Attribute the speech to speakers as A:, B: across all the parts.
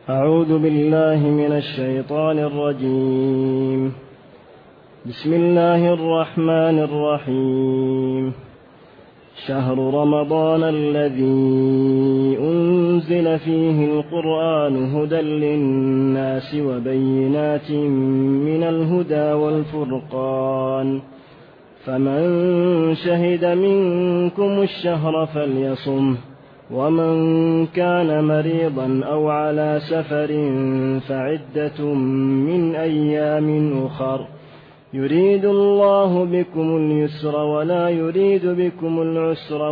A: أعوذ بالله من الشيطان الرجيم. بسم الله الرحمن الرحيم. شهر رمضان الذي أنزل فيه القرآن هدى للناس وبينات من الهدى والفرقان، فمن شهد منكم الشهر فليصمه، ومن كان مريضا أو على سفر فعدة من أيام أخر، يريد الله بكم اليسر ولا يريد بكم العسر،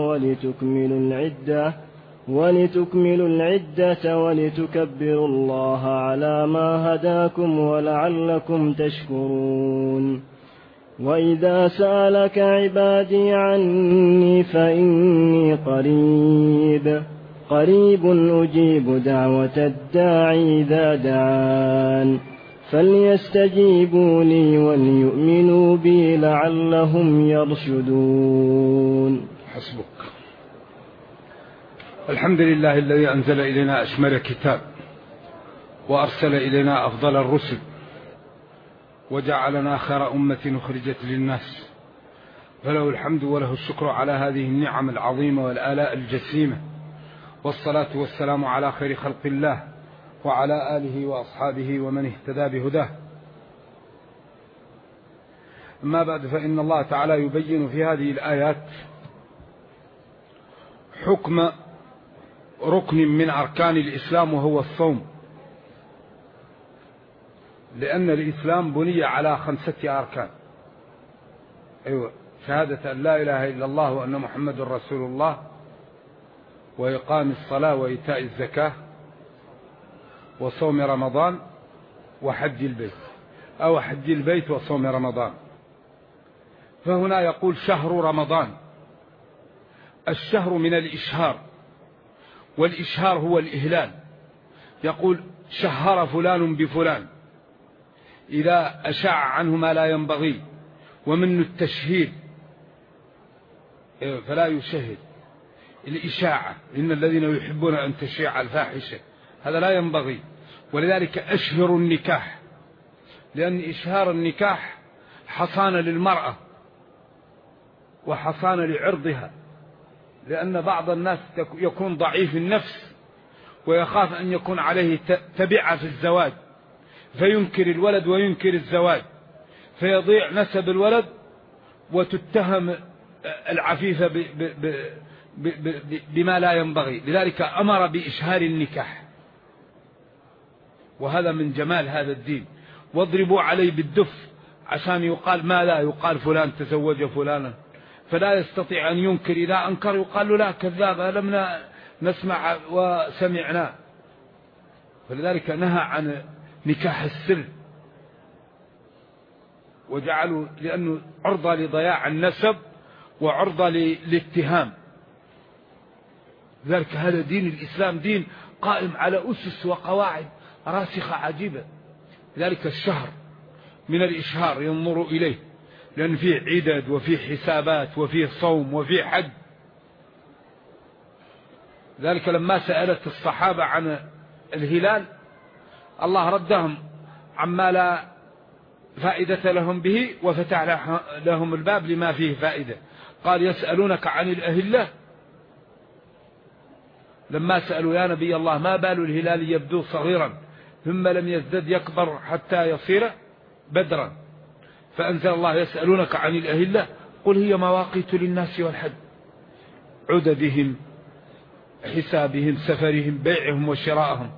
A: ولتكملوا العدة ولتكبروا الله على ما هداكم ولعلكم تشكرون. وإذا سألك عبادي عني فإني قريب أجيب دعوة الداعي إذا دعان، فليستجيبوا لي وليؤمنوا بي لعلهم يرشدون.
B: حسبك. الحمد لله الذي أنزل إلينا أشمل كتاب، وأرسل إلينا أفضل الرسل، وجعلنا خير أمة أخرجت للناس، فله الحمد وله الشكر على هذه النعم العظيمة والآلاء الجسيمة، والصلاة والسلام على خير خلق الله وعلى آله وأصحابه ومن اهتدى بهداه. أما بعد، فإن الله تعالى يبين في هذه الآيات حكم ركن من أركان الإسلام، وهو الصوم، لأن الإسلام بني على 5 أركان. شهادة أن لا إله إلا الله وأن محمد رسول الله، وإقام الصلاة وإيتاء الزكاة، وصوم رمضان، وحج البيت، أو حج البيت وصوم رمضان. فهنا يقول شهر رمضان. الشهر من الإشهار، والإشهار هو الإهلال. يقول شهر فلان بفلان، إذا أشاع عنه ما لا ينبغي، ومنه التشهير، فلا يشهد. الإشاعة، إن الذين يحبون أن تشيع الفاحشة، هذا لا ينبغي. ولذلك أشهر النكاح، لأن إشهار النكاح حصانة للمرأة وحصانة لعرضها، لأن بعض الناس يكون ضعيف النفس ويخاف أن يكون عليه تبعة في الزواج، فينكر الولد وينكر الزواج، فيضيع نسب الولد وتتهم العفيفة بما لا ينبغي. لذلك أمر بإشهار النكاح، وهذا من جمال هذا الدين. واضربوا عليه بالدف عشان يقال ما لا يقال فلان تزوج فلانا، فلا يستطيع أن ينكر. إذا أنكر يقال له لا كذاب، لم نسمع وسمعنا. فلذلك نهى عن نكاح السر، وجعلوا لأنه عرضة لضياع النسب وعرضة للاتهام. ذلك هذا دين الإسلام دين قائم على أسس وقواعد راسخة عجيبة. ذلك الشهر من الإشهار ينظر إليه، لأن فيه عدد وفيه حسابات وفيه صوم وفيه حج. ذلك لما سألت الصحابة عن الهلال، الله ردهم عما لا فائدة لهم به، وفتح لهم الباب لما فيه فائدة. قال يسألونك عن الأهلة، لما سألوا يا نبي الله ما بال الهلال يبدو صغيرا ثم لم يزدد يكبر حتى يصير بدرا، فأنزل الله يسألونك عن الأهلة قل هي مواقيت للناس والحج، عددهم، حسابهم، سفرهم، بيعهم وشراءهم،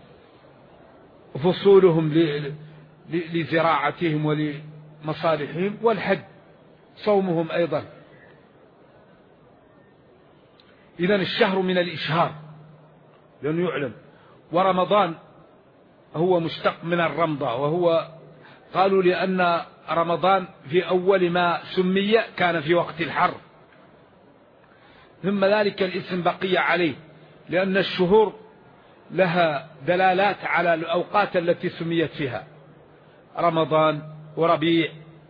B: فصولهم لزراعتهم ولمصالحهم، والحج صومهم أيضا. إذن الشهر من الإشهار لأنه يعلم. ورمضان هو مشتق من الرمضة، وهو قالوا لأن رمضان في أول ما سمي كان في وقت الحر، ثم ذلك الاسم بقي عليه، لأن الشهور لها دلالات على الأوقات التي سميت فيها، رمضان وربيع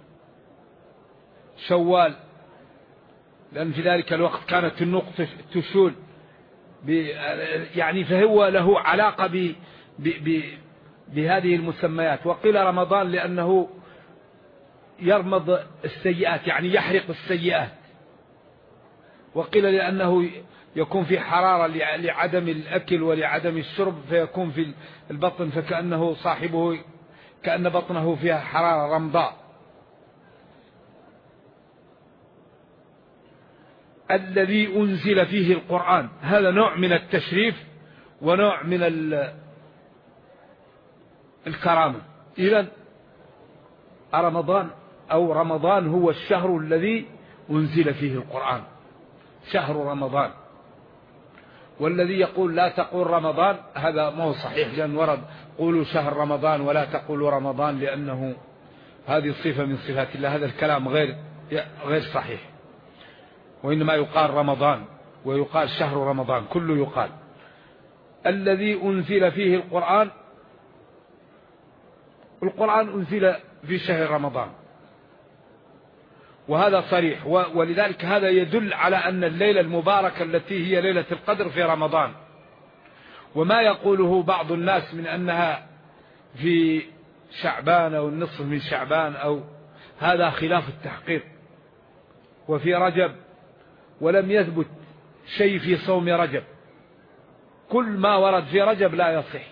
B: شوال، لأن في ذلك الوقت كانت النقطة تشول يعني، فهو له علاقة بهذه المسميات. وقيل رمضان لأنه يرمض السيئات يعني يحرق السيئات، وقيل لأنه يكون في حرارة لعدم الأكل ولعدم الشرب فيكون في البطن فكأنه صاحبه كأن بطنه فيها حرارة رمضاء. الذي أنزل فيه القرآن هذا نوع من التشريف ونوع من الكرامة. إذن رمضان هو الشهر الذي أنزل فيه القرآن، شهر رمضان. والذي يقول لا تقول رمضان هذا ما هو صحيح، لأن ورد قولوا شهر رمضان ولا تقولوا رمضان لأنه هذه صفة من صفات الله. هذا الكلام غير صحيح، وإنما يقال رمضان ويقال شهر رمضان، كله يقال. الذي أنزل فيه القرآن أنزل في شهر رمضان، وهذا صريح. ولذلك هذا يدل على أن الليلة المباركة التي هي ليلة القدر في رمضان. وما يقوله بعض الناس من أنها في شعبان أو النصف من شعبان أو هذا خلاف التحقيق. وفي رجب، ولم يثبت شيء في صوم رجب، كل ما ورد في رجب لا يصح.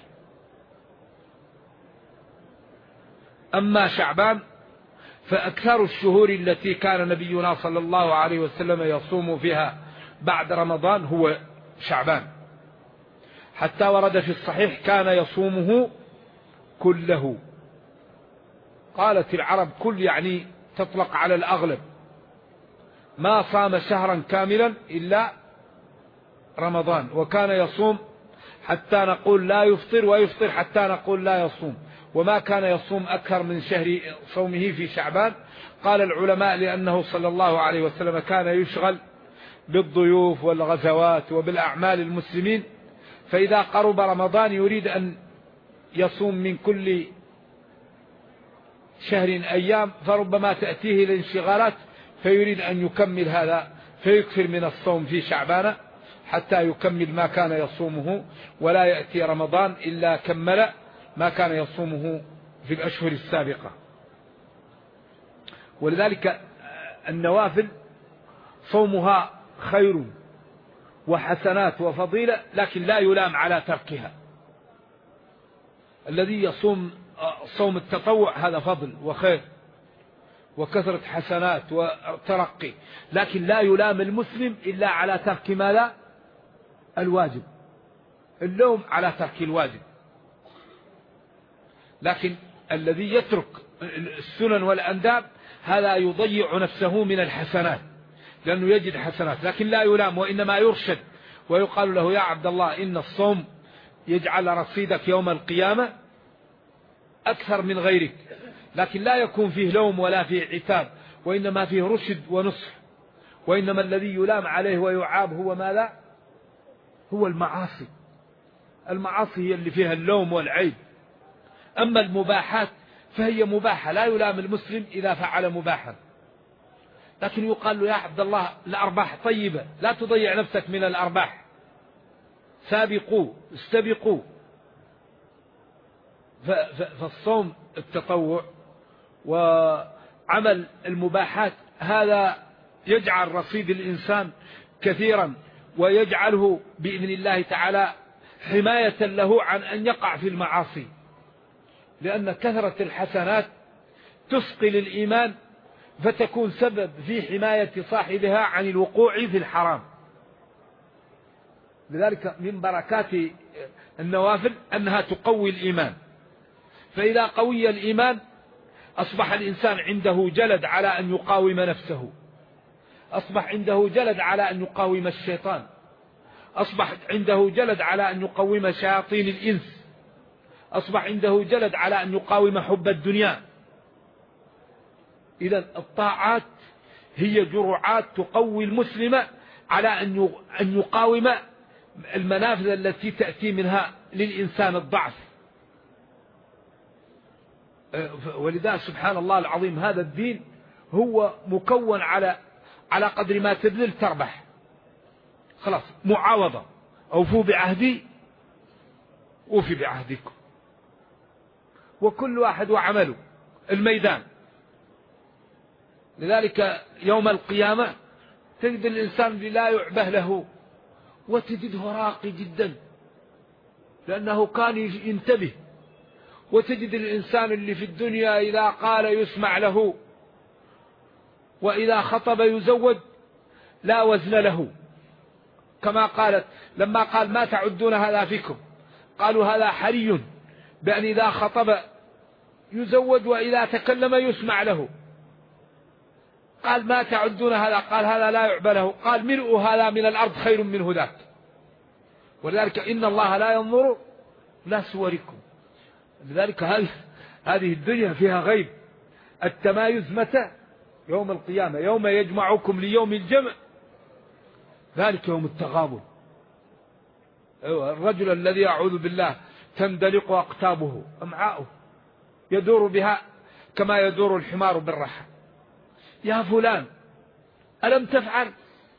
B: أما شعبان فأكثر الشهور التي كان نبينا صلى الله عليه وسلم يصوم فيها بعد رمضان هو شعبان، حتى ورد في الصحيح كان يصومه كله. قالت العرب كل يعني تطلق على الأغلب، ما صام شهرا كاملا إلا رمضان، وكان يصوم حتى نقول لا يفطر ويفطر حتى نقول لا يصوم، وما كان يصوم أكثر من شهر صومه في شعبان. قال العلماء لأنه صلى الله عليه وسلم كان يشغل بالضيوف والغزوات وبالأعمال المسلمين، فإذا قرب رمضان يريد أن يصوم من كل شهر أيام، فربما تأتيه الانشغالات فيريد أن يكمل هذا فيكثر من الصوم في شعبان حتى يكمل ما كان يصومه، ولا يأتي رمضان إلا كمل ما كان يصومه في الأشهر السابقة. ولذلك النوافل صومها خير وحسنات وفضيلة، لكن لا يلام على تركها. الذي يصوم صوم التطوع هذا فضل وخير وكثرة حسنات وترقي، لكن لا يلام المسلم إلا على ترك ماذا؟ الواجب. اللوم على ترك الواجب. لكن الذي يترك السنن والأنداب هذا يضيع نفسه من الحسنات، لأنه يجد حسنات، لكن لا يلام، وإنما يرشد ويقال له يا عبد الله إن الصوم يجعل رصيدك يوم القيامة أكثر من غيرك، لكن لا يكون فيه لوم ولا فيه عتاب، وإنما فيه رشد ونصح. وإنما الذي يلام عليه ويعاب هو ماذا؟ هو المعاصي. المعاصي هي اللي فيها اللوم والعيب. أما المباحات فهي مباحة، لا يلام المسلم إذا فعل مباحا، لكن يقال له يا عبد الله الأرباح طيبة، لا تضيع نفسك من الأرباح، سابقوا استبقوا. فالصوم التطوع وعمل المباحات هذا يجعل رصيد الإنسان كثيرا، ويجعله بإذن الله تعالى حماية له عن أن يقع في المعاصي، لأن كثرة الحسنات تثقل الإيمان فتكون سبب في حماية صاحبها عن الوقوع في الحرام. لذلك من بركات النوافل أنها تقوي الإيمان، فإذا قوي الإيمان أصبح الإنسان عنده جلد على أن يقاوم نفسه، أصبح عنده جلد على أن يقاوم الشيطان، أصبح عنده جلد على أن يقاوم شياطين الإنس، أصبح عنده جلد على أن يقاوم حب الدنيا. إذن الطاعات هي جرعات تقوي المسلم على أن يقاوم المنافذ التي تأتي منها للإنسان الضعف. ولذا سبحان الله العظيم هذا الدين هو مكون على قدر ما تبذل تربح. خلاص معاوضة، أوفوا بعهدي أوفي بعهدكم. وكل واحد وعمله الميدان. لذلك يوم القيامة تجد الإنسان اللي لا يعبه له وتجده راقي جدا لأنه كان ينتبه، وتجد الإنسان اللي في الدنيا إذا قال يسمع له وإذا خطب يزود لا وزن له، كما قالت لما قال ما تعدون هذا فيكم، قالوا هذا حري بأن إذا خطب يزود وإذا تكلم يسمع له. قال ما تعدون هذا، قال هذا لا يعبى له، قال ملء هذا من الأرض خير منه ذاك. ولذلك إن الله لا ينظر لا صوركم. لذلك هذه الدنيا فيها غيب. التمايز متى؟ يوم القيامة، يوم يجمعكم ليوم الجمع، ذلك يوم التغابن. الرجل الذي أعوذ بالله تندلق أقتابه أمعاؤه يدور بها كما يدور الحمار بالرحى. يا فلان ألم تفعل؟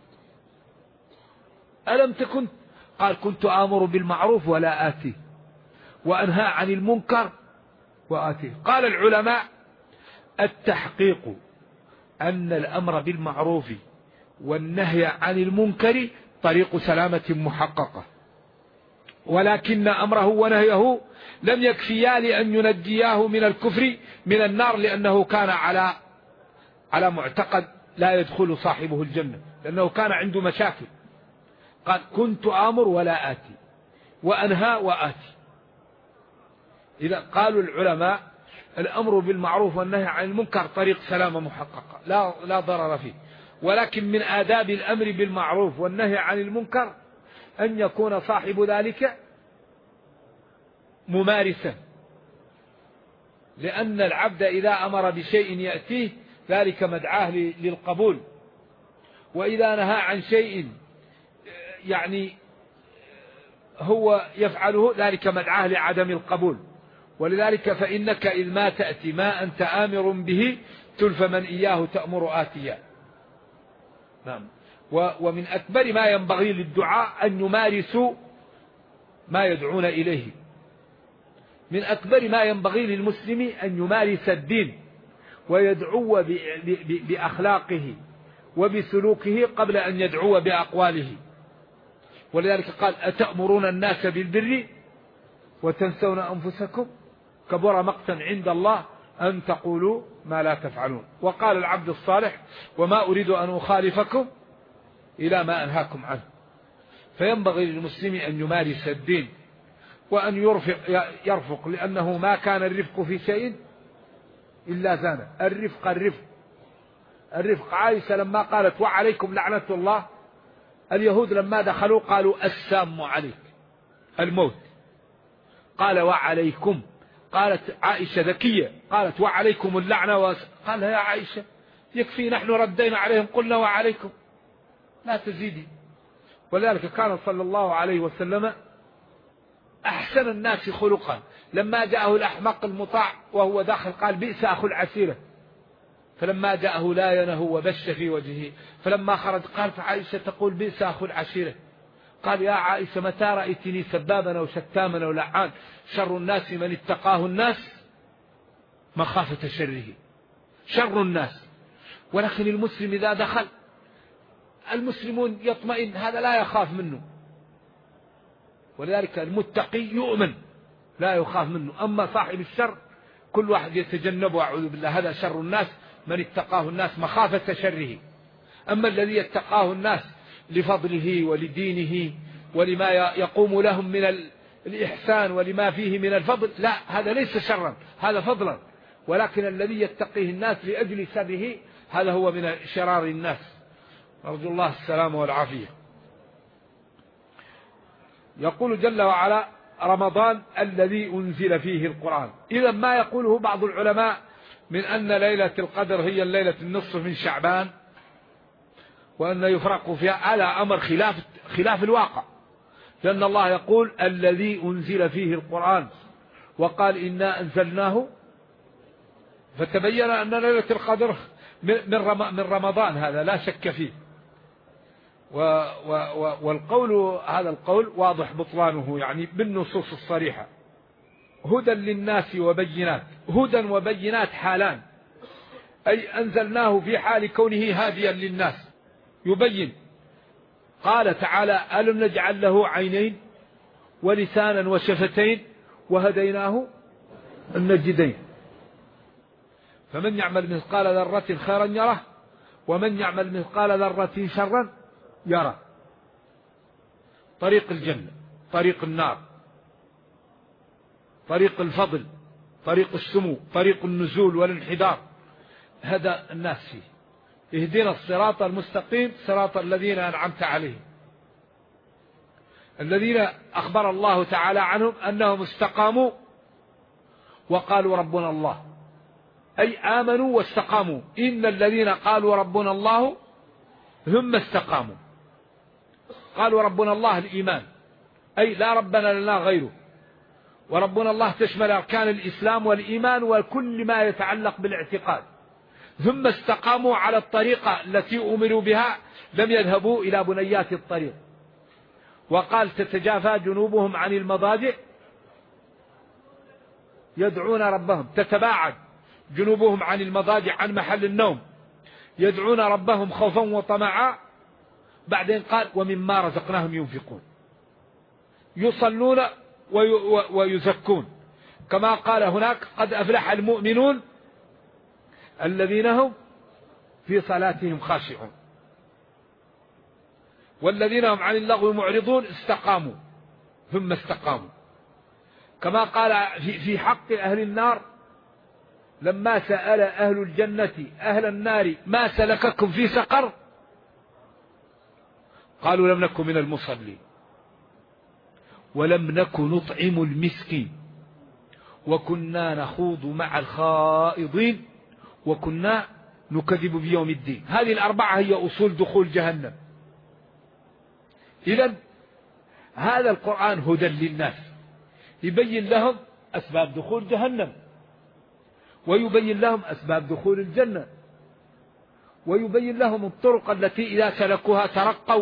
B: ألم تكن؟ قال كنت آمر بالمعروف ولا آتيه وأنهى عن المنكر وآتيه. قال العلماء التحقيق أن الأمر بالمعروف والنهي عن المنكر طريق سلامة محققة، ولكن أمره ونهيه لم يكفيا لأن ينجياه من الكفر من النار، لأنه كان على معتقد لا يدخل صاحبه الجنة، لأنه كان عنده مشاكل. قال كنت آمر ولا آتي وأنهى وآتي. إذا قالوا العلماء الأمر بالمعروف والنهي عن المنكر طريق سلامة محققة لا ضرر فيه، ولكن من آداب الأمر بالمعروف والنهي عن المنكر أن يكون صاحب ذلك ممارسا، لأن العبد إذا أمر بشيء يأتيه ذلك مدعاه للقبول، وإذا نهى عن شيء يعني هو يفعله ذلك مدعاه لعدم القبول. ولذلك فإنك إذ ما تأتي ما أنت آمر به تلف من إياه تأمر آتيا. نعم. ومن أكبر ما ينبغي للدعاء أن يمارسوا ما يدعون إليه. من أكبر ما ينبغي للمسلم أن يمارس الدين ويدعو بأخلاقه وبسلوكه قبل أن يدعو بأقواله. ولذلك قال أتأمرون الناس بالبر وتنسون أنفسكم كبر مقتا عند الله أن تقولوا ما لا تفعلون. وقال العبد الصالح وما أريد أن أخالفكم إلى ما أنهاكم عنه. فينبغي للمسلم أن يمارس الدين وأن يرفق، لأنه ما كان الرفق في شيء إلا زانه. الرفق عائشة لما قالت وعليكم لعنة الله، اليهود لما دخلوا قالوا السام عليك الموت، قال وعليكم، قالت عائشة ذكية قالت وعليكم اللعنة، قال يا عائشة يكفي نحن ردينا عليهم قلنا وعليكم لا تزيدي. ولذلك كان صلى الله عليه وسلم أحسن الناس خلقا، لما جاءه الأحمق المطاع وهو داخل قال بئس أخو العسيرة، فلما جاءه لا ينهو وبش في وجهه، فلما خرج قال فعائشة تقول بئس أخو العشيرة. قال يا عائشة متى رأيتني سبابا أو شتاما أو لعان؟ شر الناس من اتقاه الناس مخافة شره، شر الناس. ولكن المسلم إذا دخل المسلمون يطمئن، هذا لا يخاف منه. ولذلك المتقي يؤمن لا يخاف منه. أما صاحب الشر كل واحد يتجنبه أعوذ بالله، هذا شر الناس من اتقاه الناس مخافة شره. أما الذي يتقاه الناس لفضله ولدينه ولما يقوم لهم من الإحسان ولما فيه من الفضل، لا هذا ليس شرا، هذا فضلا. ولكن الذي يتقيه الناس لأجل شره هذا هو من شرار الناس. أرجو الله السلامة والعافية. يقول جل وعلا رمضان الذي أنزل فيه القرآن. إذا ما يقوله بعض العلماء من أن ليلة القدر هي الليلة النصف من شعبان وأن يفرق فيها، هذا أمر خلاف الواقع، لأن الله يقول الذي أنزل فيه القرآن وقال إنا أنزلناه، فتبين أن ليلة القدر من رمضان، هذا لا شك فيه. والقول هذا القول واضح بطلانه يعني بالنصوص الصريحة. هدى للناس وبينات. هدى وبينات حالان، أي أنزلناه في حال كونه هاديا للناس يبين. قال تعالى: ألم نجعل له عينين ولسانا وشفتين وهديناه النجدين. فمن يعمل مثقال ذرة خيرا يره ومن يعمل مثقال ذرة شرا يره. طريق الجنة، طريق النار، طريق الفضل، طريق السمو، طريق النزول والانحدار، هذا الناس فيه. اهدنا الصراط المستقيم صراط الذين أنعمت عليهم، الذين أخبر الله تعالى عنهم أنهم استقاموا وقالوا ربنا الله، أي آمنوا واستقاموا. إن الذين قالوا ربنا الله هم استقاموا. قالوا ربنا الله الإيمان، أي لا ربنا لنا غيره. وربنا الله تشمل أركان الإسلام والإيمان وكل ما يتعلق بالاعتقاد. ثم استقاموا على الطريقة التي أمروا بها، لم يذهبوا إلى بنيات الطريق. وقال: تتجافى جنوبهم عن المضاجع يدعون ربهم. تتباعد جنوبهم عن المضاجع، عن محل النوم، يدعون ربهم خوفا وطمعا. بعدين قال: ومما رزقناهم ينفقون. يصلون ويزكون، كما قال هناك: قد أفلح المؤمنون الذين هم في صلاتهم خاشعون. والذين هم عن اللغو معرضون استقاموا ثم استقاموا. كما قال في حق أهل النار لما سأل أهل الجنة أهل النار: ما سلككم في سقر؟ قالوا: لم نكن من المصلين ولم نكن نطعم المسكين وكنا نخوض مع الخائضين وكنا نكذب بيوم الدين. هذه الأربعة هي أصول دخول جهنم. إذن هذا القرآن هدى للناس، يبين لهم أسباب دخول جهنم، ويبين لهم أسباب دخول الجنة، ويبين لهم الطرق التي إذا سلكوها ترقوا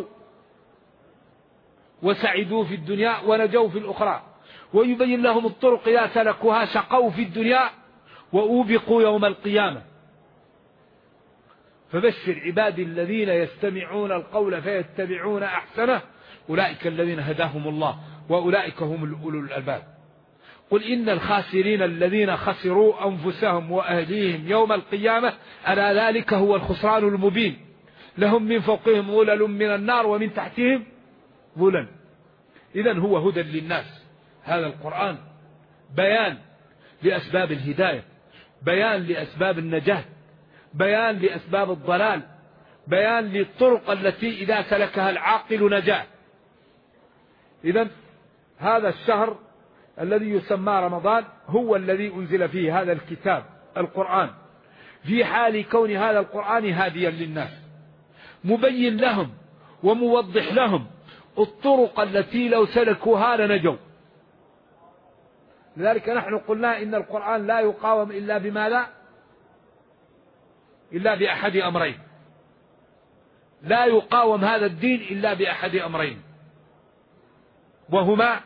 B: وسعدوا في الدنيا ونجوا في الأخرى، ويبين لهم الطرق إذا سلكوها شقوا في الدنيا وأوبقوا يوم القيامة. فبشر عبادي الذين يستمعون القول فيتبعون أحسنه أولئك الذين هداهم الله وأولئك هم أولو الألباب. قل إن الخاسرين الذين خسروا أنفسهم وأهليهم يوم القيامة ألا ذلك هو الخسران المبين. لهم من فوقهم ظلل من النار ومن تحتهم ظلل. إذن هو هدى للناس. هذا القرآن بيان لأسباب الهداية، بيان لأسباب النجاة، بيان لأسباب الضلال، بيان للطرق التي إذا سلكها العاقل نجاه. إذن هذا الشهر الذي يسمى رمضان هو الذي أنزل فيه هذا الكتاب القرآن، في حال كون هذا القرآن هاديا للناس، مبين لهم وموضح لهم الطرق التي لو سلكوها لنجوا. لذلك نحن قلنا إن القرآن لا يقاوم إلا بماذا؟ إلا بأحد أمرين. لا يقاوم هذا الدين إلا بأحد أمرين، وهما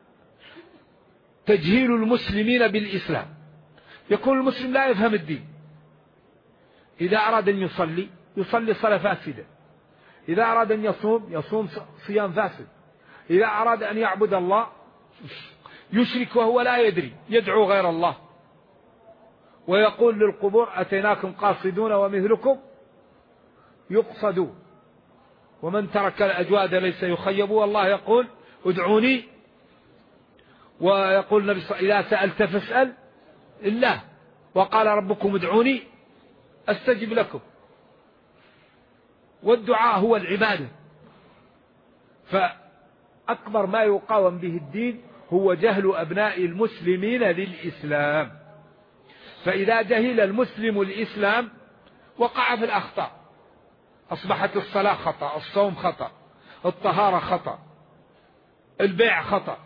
B: تجهيل المسلمين بالإسلام. يكون المسلم لا يفهم الدين. إذا أراد أن يصلي صلاة فاسدة، إذا أراد أن يصوم صيام فاسد، إذا أراد أن يعبد الله يشرك وهو لا يدري، يدعو غير الله ويقول للقبور أتيناكم قاصدون ومثلكم يقصدون، ومن ترك الأجواد ليس يخيب، والله يقول ادعوني، ويقول النبي صلى الله عليه وسلم إذا سألت فاسأل الله، وقال ربكم ادعوني أستجب لكم. والدعاء هو العبادة. فأكبر ما يقاوم به الدين هو جهل أبناء المسلمين للإسلام. فإذا جهل المسلم الإسلام وقع في الأخطاء، أصبحت الصلاة خطأ، الصوم خطأ، الطهارة خطأ، البيع خطأ،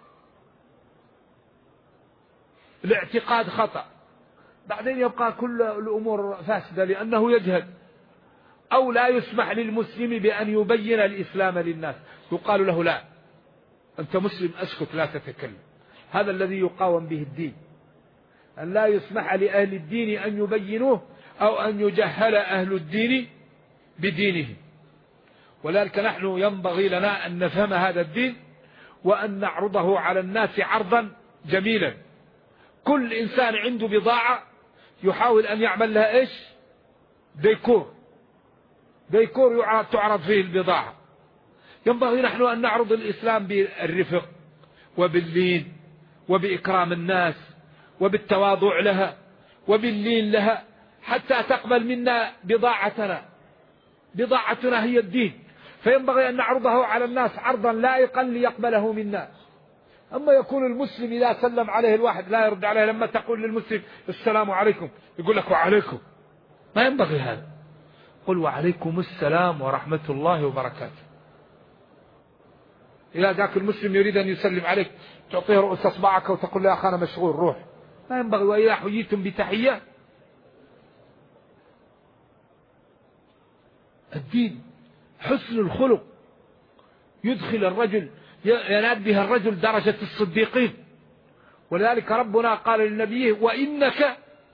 B: الاعتقاد خطأ، بعدين يبقى كل الأمور فاسدة لأنه يجهل. أو لا يسمح للمسلم بأن يبين الإسلام للناس، يقال له لا أنت مسلم أسكت لا تتكلم، هذا الذي يقاوم به الدين، أن لا يسمح لأهل الدين أن يبينوه أو أن يجهل أهل الدين بدينه. ولذلك نحن ينبغي لنا أن نفهم هذا الدين وأن نعرضه على الناس عرضا جميلا. كل إنسان عنده بضاعة يحاول أن يعمل لها إيش؟ ديكور تعرض فيه البضاعة. ينبغي نحن أن نعرض الإسلام بالرفق وباللين وبإكرام الناس وبالتواضع لها وباللين لها حتى تقبل منا بضاعتنا هي الدين. فينبغي أن نعرضه على الناس عرضا لائقا ليقبله منا. أما يكون المسلم إذا سلم عليه الواحد لا يرد عليه، لما تقول للمسلم السلام عليكم يقول لك وعليكم، ما ينبغي هذا. قل وعليكم السلام ورحمة الله وبركاته. إذا ذاك المسلم يريد أن يسلم عليك تعطيه رؤوس أصبعك وتقول له يا أخي أنا مشغول روح، ما ينبغي. وإذا حييتم بتحية، الدين حسن الخلق يدخل الرجل، ينال بها الرجل درجة الصديقين. ولذلك ربنا قال للنبي وإنك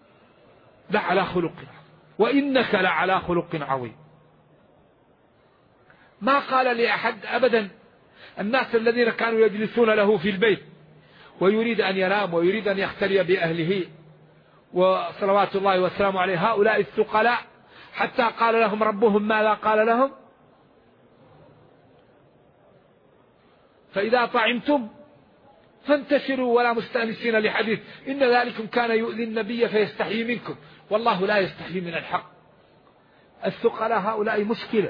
B: لعلى خلق عظيم. ما قال لأحد أبدا. الناس الذين كانوا يجلسون له في البيت ويريد أن ينام ويريد أن يختلي بأهله وصلوات الله وسلامه عليه، هؤلاء الثقلاء حتى قال لهم ربهم ماذا قال لهم؟ فإذا طعمتم فانتشروا ولا مستأنسين لحديث، إن ذلكم كان يؤذي النبي فيستحيي منكم والله لا يستحيي من الحق. الثقلاء هؤلاء مشكلة.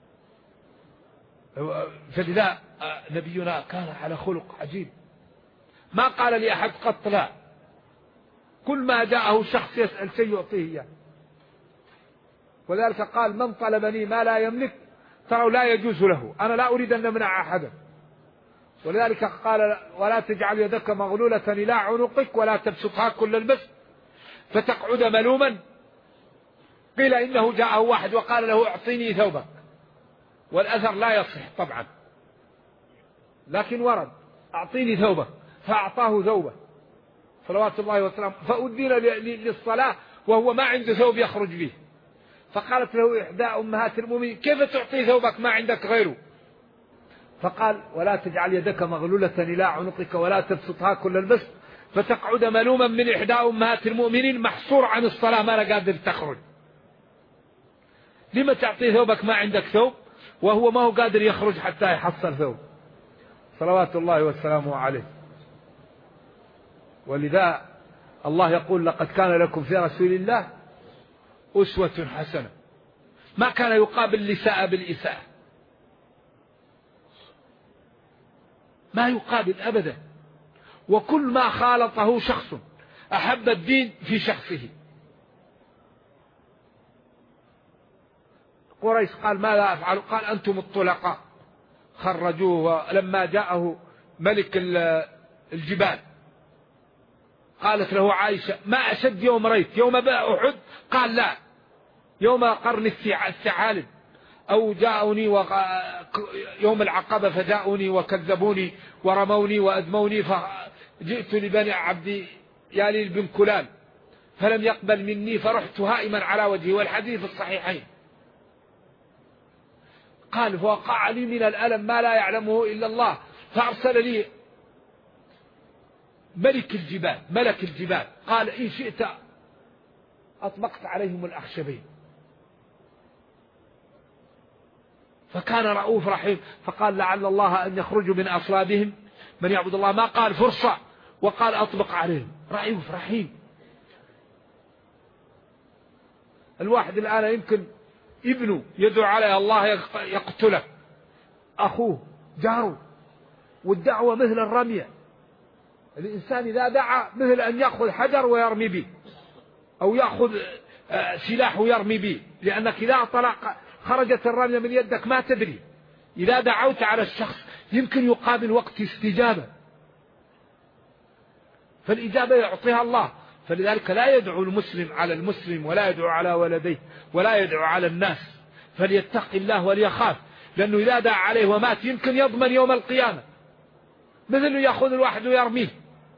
B: فلذا نبينا كان على خلق عجيب، ما قال لأحد قط لا، كل ما جاءه شخص يسأل شيء يعطيه إياه. ولذلك قال من طلبني ما لا يملك ترى لا يجوز له، أنا لا أريد أن نمنع أحدا. ولذلك قال ولا تجعل يدك مغلولة إلى عنقك ولا تبسطها كل البسط فتقعد ملوما. قيل إنه جاءه واحد وقال له اعطيني ثوبك، والأثر لا يصح طبعا، لكن ورد اعطيني ثوبك، فأعطاه ثوبه صلوات الله وسلامه، فأذن للصلاة وهو ما عنده ثوب يخرج به. فقالت له إحدى أمهات المؤمنين كيف تعطي ثوبك ما عندك غيره؟ فقال ولا تجعل يدك مغلولة إلى عنقك ولا تبسطها كل البسط فتقعد ملوما من إحدى أمهات المؤمنين محصور عن الصلاة ما لا قادر تخرج. لما تعطي ثوبك ما عندك ثوب وهو ما هو قادر يخرج حتى يحصل ثوب صلوات الله وسلامه عليه. ولذا الله يقول لقد كان لكم في رسول الله أسوة حسنة. ما كان يقابل الإساءة بالإساءة، ما يقابل أبدا. وكل ما خالطه شخص أحب الدين في شخصه. قريش قال ماذا أفعل؟ قال أنتم الطلقاء. خرجوه. ولما جاءه ملك الجبال قالت له عائشة ما أشد يوم ريت يوم باء أحد؟ قال لا، يوم قرن الثعالب، أو جاءوني يوم العقبة فجاءوني وكذبوني ورموني وأدموني فجئت لبني عبد ياليل بن كلال فلم يقبل مني فرحت هائما على وجهي، والحديث الصحيحين. قال فوقع لي من الألم ما لا يعلمه إلا الله، فأرسل لي ملك الجبال قال إن شئت أطبقت عليهم الأخشبين. فكان رؤوف رحيم، فقال لعل الله أن يخرج من أصلابهم من يعبد الله، ما قال فرصة وقال أطبق عليهم. رؤوف رحيم. الواحد الآن يمكن ابنه يدعو عليه الله يقتله، أخوه جاره، والدعوة مثل الرمية. الإنسان إذا دعا مثل أن يأخذ حجر ويرمي به أو يأخذ سلاح ويرمي به، لأنك إذا طلق خرجت الرمية من يدك ما تدري. إذا دعوت على الشخص يمكن يقابل وقت استجابة، فالإجابة يعطيها الله. فلذلك لا يدعو المسلم على المسلم ولا يدعو على ولديه ولا يدعو على الناس، فليتق الله وليخاف، لأنه إذا دعا عليه ومات يمكن يضمن يوم القيامة مثل يأخذ الواحد ويرميه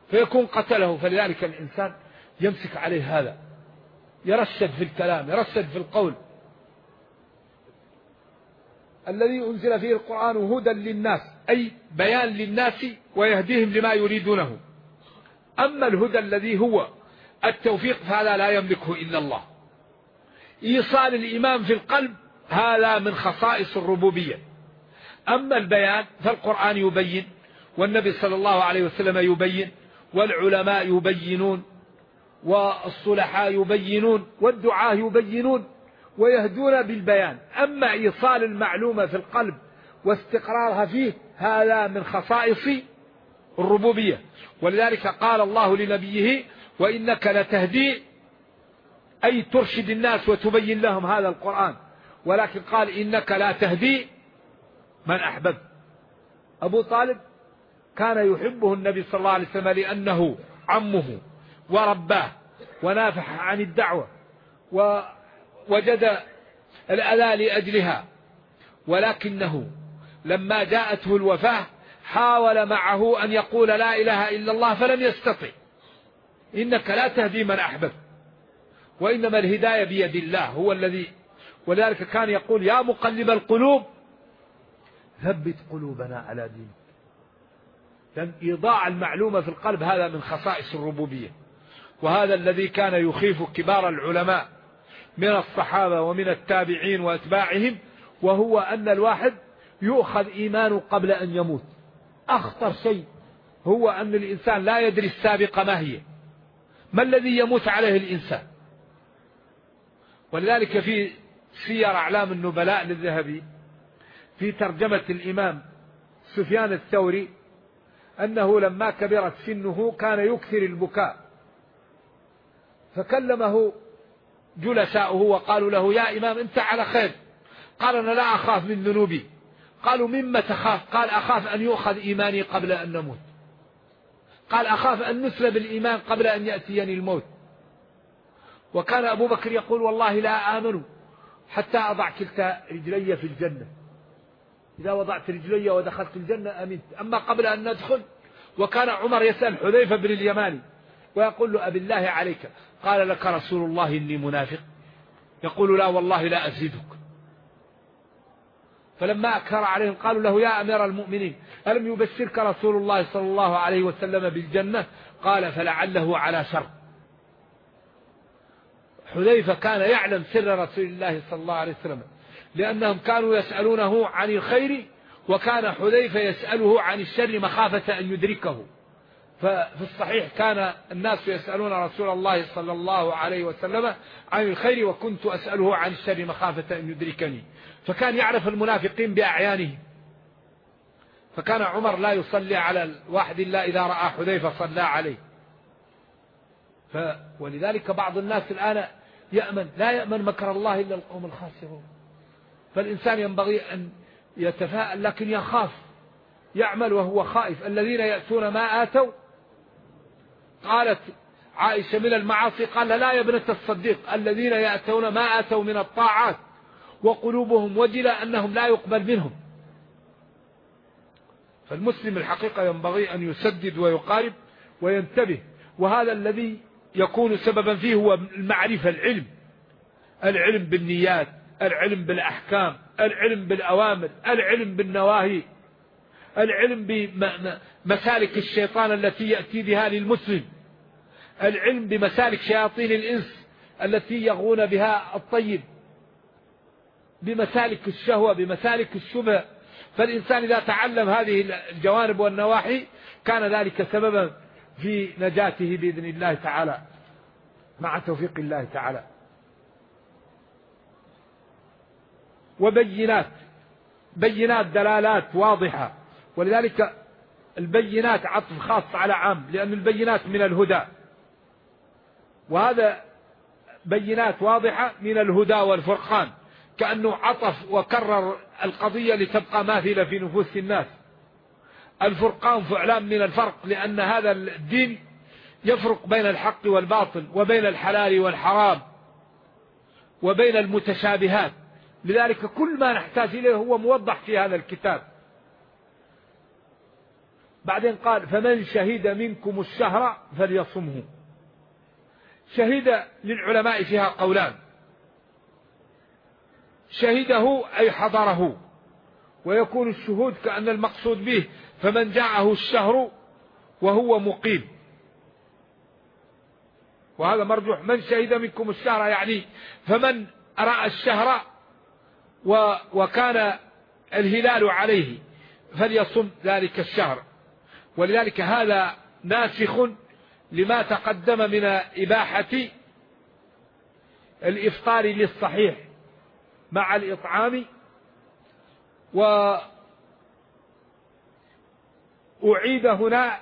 B: فيكون قتله. فلذلك الإنسان يمسك عليه هذا، يرشد في الكلام، يرشد في القول. الذي أنزل فيه القرآن هدى للناس، أي بيان للناس ويهديهم لما يريدونه. أما الهدى الذي هو التوفيق فهذا لا يملكه إلا الله. إيصال الإيمان في القلب هذا من خصائص الربوبية. أما البيان فالقرآن يبين، والنبي صلى الله عليه وسلم يبين، والعلماء يبينون، والصلحاء يبينون، والدعاة يبينون ويهدون بالبيان. أما إيصال المعلومة في القلب واستقرارها فيه هذا من خصائص الربوبية. ولذلك قال الله لنبيه: وإنك لتهدي، أي ترشد الناس وتبين لهم هذا القرآن، ولكن قال: إنك لا تهدي من أحببت. أبو طالب كان يحبه النبي صلى الله عليه وسلم لأنه عمه ورباه ونافح عن الدعوة ووجد الأذى لأجلها، ولكنه لما جاءته الوفاة حاول معه أن يقول لا إله إلا الله فلم يستطع. إنك لا تهدي من أحببت، وإنما الهداية بيد الله هو الذي. ولذلك كان يقول: يا مقلب القلوب ثبت قلوبنا على دينك. لأن إيضاع المعلومة في القلب هذا من خصائص الربوبية. وهذا الذي كان يخيف كبار العلماء من الصحابة ومن التابعين وأتباعهم، وهو أن الواحد يؤخذ إيمانه قبل أن يموت. أخطر شيء هو أن الإنسان لا يدري السابقة ما هي، ما الذي يموت عليه الإنسان. ولذلك في سير أعلام النبلاء للذهبي في ترجمة الإمام سفيان الثوري أنه لما كبرت سنه كان يكثر البكاء، فكلمه جلساؤه وقالوا له: يا إمام أنت على خير. قال: أنا لا أخاف من ذنوبي. قالوا: مما تخاف؟ قال: أخاف أن يؤخذ إيماني قبل أن نموت. قال: أخاف أن نسلب الإيمان قبل أن يأتيني الموت. وكان أبو بكر يقول: والله لا آمن حتى أضع كلتا رجلي في الجنة. إذا وضعت رجلي ودخلت الجنة أمنت، أما قبل أن ندخل. وكان عمر يسأل حذيفة بن اليماني ويقول له: أبي الله عليك، قال: لك رسول الله إني منافق؟ يقول: لا والله لا أزيدك. فلما أكثر عليهم قالوا له: يا أمير المؤمنين ألم يبشرك رسول الله صلى الله عليه وسلم بالجنة؟ قال: فلعله على شر. حذيفة كان يعلم سر رسول الله صلى الله عليه وسلم، لأنهم كانوا يسألونه عن الخير، وكان حذيفة يسأله عن الشر مخافة أن يدركه. ففي الصحيح كان الناس يسألون رسول الله صلى الله عليه وسلم عن الخير، وكنت أسأله عن الشر مخافة أن يدركني. فكان يعرف المنافقين بأعيانهم. فكان عمر لا يصلي على الواحد إلا إذا رأى حذيفة صلى عليه. ولذلك بعض الناس الآن لا يأمن مكر الله إلا القوم الخاسرون. فالإنسان ينبغي أن يتفاءل لكن يخاف، يعمل وهو خائف. الذين يأتون ما آتوا، قالت عائشة من المعاصي، قال: لا يا ابنة الصديق، الذين يأتون ما آتوا من الطاعات وقلوبهم وجلة أنهم لا يقبل منهم. فالمسلم الحقيقة ينبغي أن يسدد ويقارب وينتبه. وهذا الذي يكون سببا فيه هو المعرفة، العلم بالنيات، العلم بالأحكام، العلم بالأوامر، العلم بالنواهي، العلم بمسالك الشيطان التي يأتي بها للمسلم، العلم بمسالك شياطين الإنس التي يغون بها الطيب، بمسالك الشهوة، بمسالك الشبهة. فالإنسان إذا تعلم هذه الجوانب والنواحي كان ذلك سببا في نجاته بإذن الله تعالى مع توفيق الله تعالى. بينات دلالات واضحة. ولذلك البينات عطف خاص على عام، لأن البينات من الهدى، وهذا بينات واضحة من الهدى والفرقان، كأنه عطف وكرر القضية لتبقى ماثلة في نفوس الناس. الفرقان فعلان من الفرق، لأن هذا الدين يفرق بين الحق والباطل، وبين الحلال والحرام، وبين المتشابهات. لذلك كل ما نحتاج إليه هو موضح في هذا الكتاب. بعدين قال فمن شهد منكم الشهر فليصمه. شهد للعلماء فيها قولان: شهده أي حضره، ويكون الشهود كأن المقصود به فمن جاءه الشهر وهو مقيم، وهذا مرجوح. من شهد منكم الشهر يعني فمن رأى الشهر وكان الهلال عليه فليصم ذلك الشهر. ولذلك هذا ناسخ لما تقدم من إباحة الإفطار للصحيح مع الإطعام. وأعيد هنا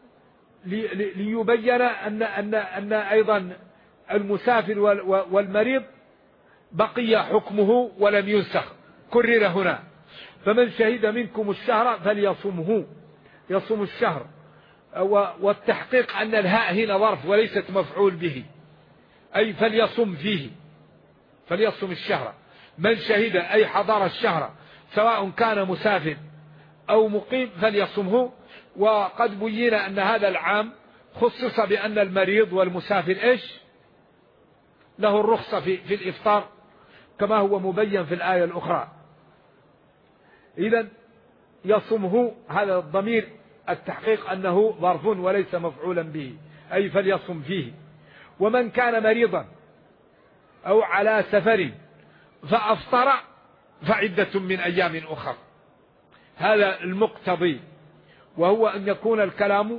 B: ليبين أن أيضا المسافر والمريض بقي حكمه ولم ينسخ، كرر هنا: فمن شهد منكم الشهر فليصمه، يصم الشهر. والتحقيق أن الهاء هنا ظرف وليست مفعول به، أي فليصم فيه، فليصم الشهر. من شهد أي حضر الشهر سواء كان مسافر أو مقيم فليصمه. وقد بين أن هذا العام خصص بأن المريض والمسافر إيش له الرخصة في الإفطار كما هو مبين في الآية الأخرى. إذن يصمه هذا الضمير التحقيق أنه ظرف وليس مفعولا به، أي فليصم فيه. ومن كان مريضا أو على سفر فأفطر فعدة من أيام أخر. هذا المقتضي، وهو أن يكون الكلام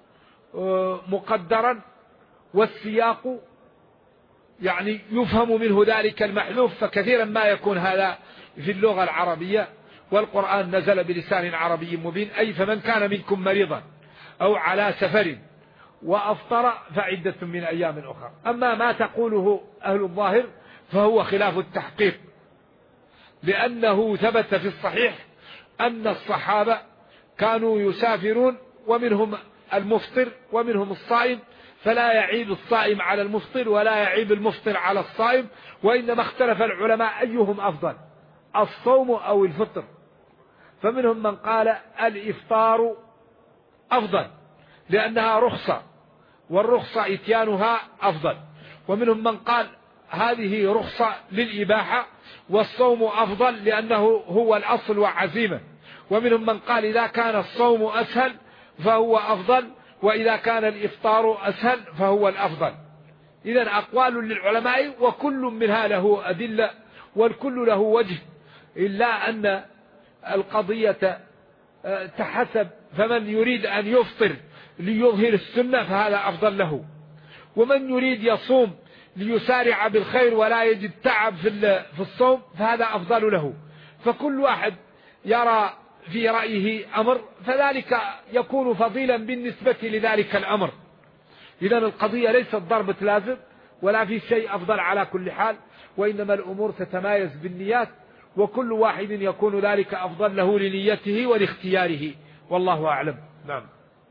B: مقدرا، والسياق يعني يفهم منه ذلك المحذوف، فكثيرا ما يكون هذا في اللغة العربية، والقرآن نزل بلسان عربي مبين. أي فمن كان منكم مريضا أو على سفر وأفطر فعدة من أيام أخرى. أما ما تقوله أهل الظاهر فهو خلاف التحقيق، لأنه ثبت في الصحيح أن الصحابة كانوا يسافرون ومنهم المفطر ومنهم الصائم، فلا يعيب الصائم على المفطر ولا يعيب المفطر على الصائم، وإنما اختلف العلماء أيهم أفضل، الصوم أو الفطر. فمنهم من قال الإفطار أفضل لأنها رخصة، والرخصة إتيانها أفضل. ومنهم من قال هذه رخصة للإباحة، والصوم أفضل لأنه هو الأصل وعزيمة. ومنهم من قال إذا كان الصوم أسهل فهو أفضل، وإذا كان الإفطار أسهل فهو الأفضل. إذن أقوال للعلماء، وكل منها له أدلة والكل له وجه، إلا أن القضية تحسب. فمن يريد أن يفطر ليظهر السنة فهذا أفضل له، ومن يريد يصوم ليسارع بالخير ولا يجد تعب في الصوم فهذا أفضل له. فكل واحد يرى في رأيه أمر فذلك يكون فضيلا بالنسبة لذلك الأمر. إذن القضية ليست ضربة لازم ولا في شيء أفضل على كل حال، وإنما الأمور تتمايز بالنيات، وكل واحد يكون ذلك أفضل له لنيته ولاختياره، والله أعلم. نعم.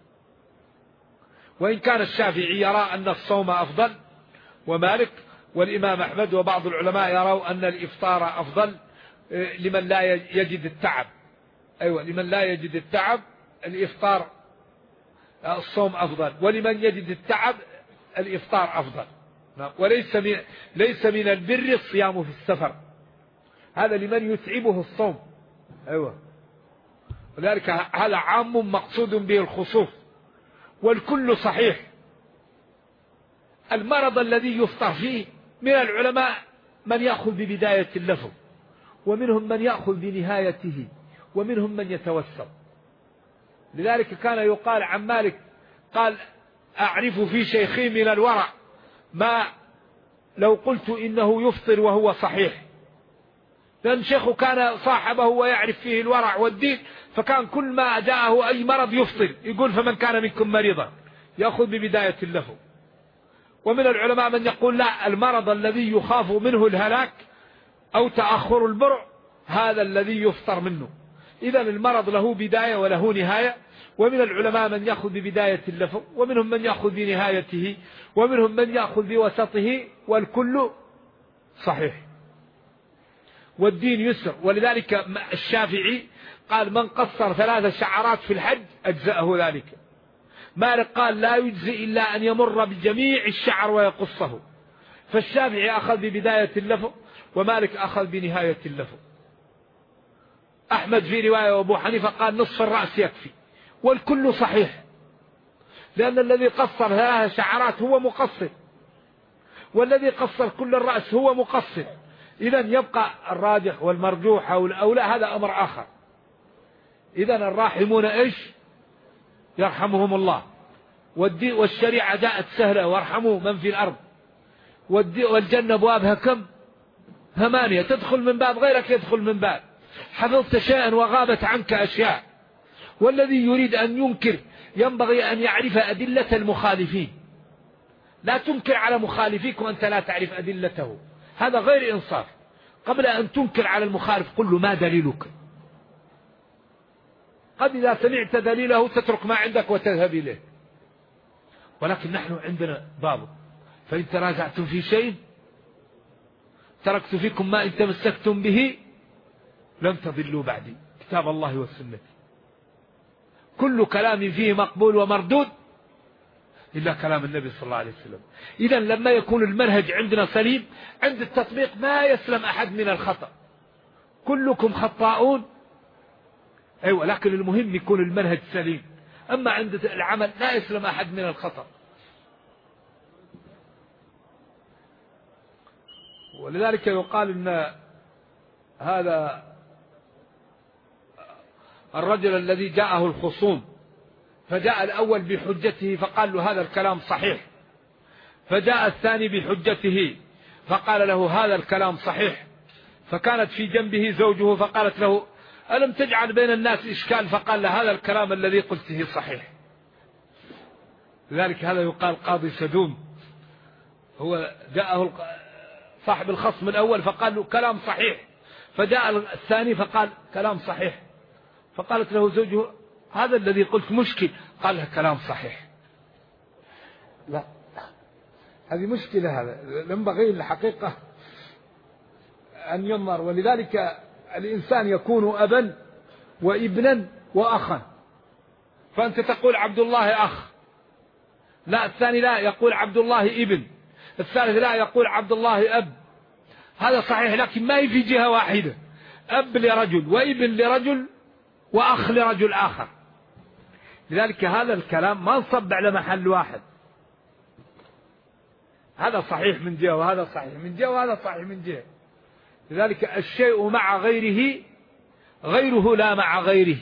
B: وإن كان الشافعي يرى أن الصوم أفضل، ومالك والإمام أحمد وبعض العلماء يروا أن الإفطار أفضل لمن لا يجد التعب. أيوة، لمن لا يجد التعب الإفطار، الصوم أفضل، ولمن يجد التعب الإفطار أفضل. ليس من البر الصيام في السفر، هذا لمن يتعبه الصوم. أيوة، ولذلك هذا عام مقصود به الخصوص، والكل صحيح. المرض الذي يفطر فيه من العلماء من يأخذ ببداية اللفظ، ومنهم من يأخذ بنهايته، ومنهم من يتوسط. لذلك كان يقال عن مالك قال أعرف في شيخي من الورع ما لو قلت إنه يفطر وهو صحيح، لأن شيخه كان صاحبه ويعرف فيه الورع والدين، فكان كل ما جاءه أي مرض يفطر، يقول فمن كان منكم مريضا، يأخذ ببداية اللفظ. ومن العلماء من يقول لا، المرض الذي يخاف منه الهلاك أو تأخر البرع هذا الذي يفطر منه. إذن المرض له بداية وله نهاية، ومن العلماء من يأخذ ببداية اللفظ، ومنهم من يأخذ بنهايته، ومنهم من يأخذ بوسطه، والكل صحيح. والدين يسر. ولذلك الشافعي قال من قصر 3 شعرات في الحج أجزأه ذلك. مالك قال لا يجزي إلا أن يمر بجميع الشعر ويقصه. فالشافعي أخذ ببداية اللفظ ومالك أخذ بنهاية اللفظ. أحمد في رواية وأبو حنيفة قال نصف الرأس يكفي، والكل صحيح، لأن الذي قصر 3 شعرات هو مقصر، والذي قصر كل الرأس هو مقصر. إذن يبقى الراجح والمرجوح أو الأولى، هذا أمر آخر. إذن الراحمون إيش؟ يرحمهم الله. والشريعة جاءت سهلة، وارحموا من في الأرض. والجنة أبوابها كم؟ 8، تدخل من باب غيرك يدخل من باب. حفظت شيئا وغابت عنك أشياء. والذي يريد أن ينكر ينبغي أن يعرف أدلة المخالفين. لا تنكر على مخالفيك وأنت لا تعرف أدلته، هذا غير إنصاف. قبل أن تنكر على المخالف قل له ما دليلك. قد إذا سمعت دليله تترك ما عندك وتذهب إليه. ولكن نحن عندنا ضابط، فإن تراجعتم في شيء تركت فيكم ما إن تمسكتم به لن تضلوا بعدي، كتاب الله والسنة. كل كلام فيه مقبول ومردود إلا كلام النبي صلى الله عليه وسلم. إذن لما يكون المنهج عندنا سليم، عند التطبيق ما يسلم أحد من الخطأ. كلكم خطاؤون، أيوة، لكن المهم يكون المنهج سليم. أما عند العمل لا يسلم أحد من الخطأ. ولذلك يقال إن هذا الرجل الذي جاءه الخصوم، فجاء الأول بحجته فقال له هذا الكلام صحيح، فجاء الثاني بحجته فقال له هذا الكلام صحيح، فكانت في جنبه زوجه فقالت له ألم تجعل بين الناس إشكال؟ فقال له هذا الكلام الذي قلته صحيح. لذلك هذا يقال قاضي سدوم. هو جاءه صاحب الخصم الأول فقال له كلام صحيح، فجاء الثاني فقال كلام صحيح، فقالت له زوجه هذا الذي قلت مشكل، قال له كلام صحيح. لا، هذه مشكلة. هذا ينبغي الحقيقة أن ينظر. ولذلك الإنسان يكون أبا وابنا وأخا، فأنت تقول عبد الله أخ، لا الثاني لا يقول عبد الله ابن، الثالث لا يقول عبد الله أب. هذا صحيح، لكن ما هي في جهة واحدة، أب لرجل وابن لرجل وأخ لرجل آخر. لذلك هذا الكلام ما نصب على محل واحد، هذا صحيح من جهة وهذا صحيح من جهة وهذا صحيح من جهة. لذلك الشيء مع غيره غيره لا مع غيره.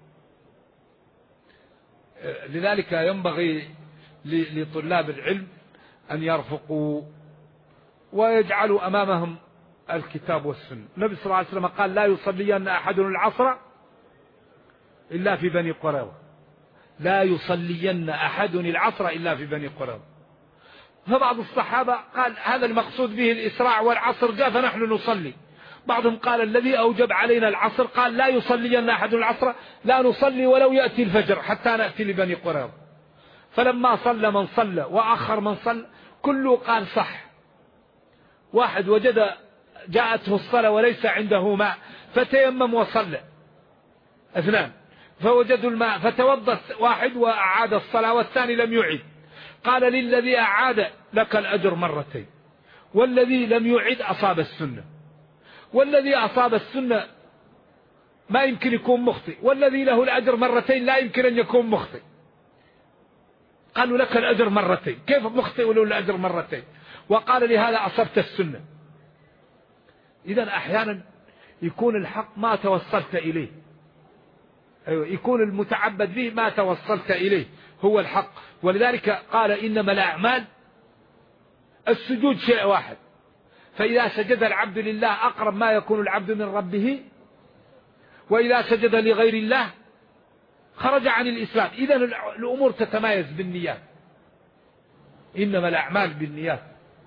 B: لذلك ينبغي لطلاب العلم أن يرفقوا ويجعلوا أمامهم الكتاب والسنة. النبي صلى الله عليه وسلم قال لا يصلين أحد العصر إلا في بني قريظة، لا يصلين أحد العصر إلا في بني قريظة. فبعض الصحابة قال هذا المقصود به الإسراع والعصر جاء فنحن نصلي. بعضهم قال الذي أوجب علينا العصر قال لا يصلين أحد العصر، لا نصلي ولو يأتي الفجر حتى نأتي لبني قريظة. فلما صلى من صلى وأخر من صلى كله قال صح. واحد وجد جاءته الصلاة وليس عنده ماء فتيمم وصلى، اثنان فوجدوا الماء فتوضأ واحد وأعاد الصلاة والثاني لم يعد، قال للذي أعاد لك الأجر مرتين، والذي لم يعد أصاب السنة، والذي أصاب السنة ما يمكن يكون مخطئ، والذي له الأجر مرتين لا يمكن أن يكون مخطئ. قالوا لك الأجر مرتين، كيف مخطئ وله الأجر مرتين؟ وقال لهذا أصبت السنة. إذن أحيانا يكون الحق ما توصلت إليه، أيوة يكون المتعبد به ما توصلت إليه هو الحق. ولذلك قال إنما الأعمال السجود شيء واحد، فإذا سجد العبد لله أقرب ما يكون العبد من ربه، وإذا سجد لغير الله خرج عن الإسلام. إذن الأمور تتمايز بالنيات، إنما الأعمال بالنيات.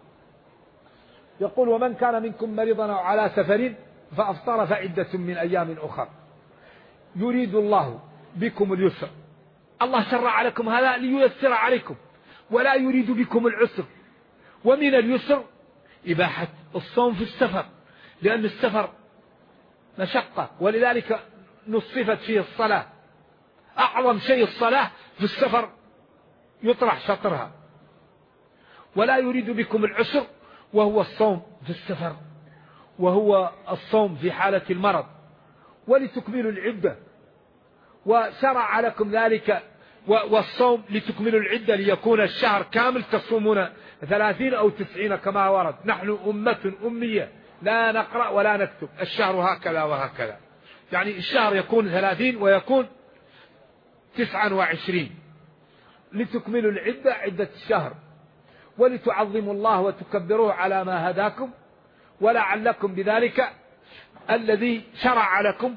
B: يقول ومن كان منكم مريضا أو على سفر فأفطر فعدة من أيام أخر يريد الله بكم اليسر. الله شرع لكم هذا لييسر عليكم ولا يريد بكم العسر. ومن اليسر إباحة الصوم في السفر، لأن السفر مشقة، ولذلك نصفت فيه الصلاة. أعظم شيء الصلاة في السفر يطرح شطرها، ولا يريد بكم العسر، وهو الصوم في السفر، وهو الصوم في حالة المرض، ولتكملوا العدة، وشرع لكم ذلك، والصوم لتكملوا العدة ليكون الشهر كامل تصومون 30 أو 90 كما ورد. نحن أمة أمية لا نقرأ ولا نكتب، الشهر هكذا وهكذا، يعني الشهر يكون 30 ويكون 29 لتكملوا العدة، عدة الشهر، ولتعظموا الله وتكبروه على ما هداكم، ولعلكم بذلك الذي شرع لكم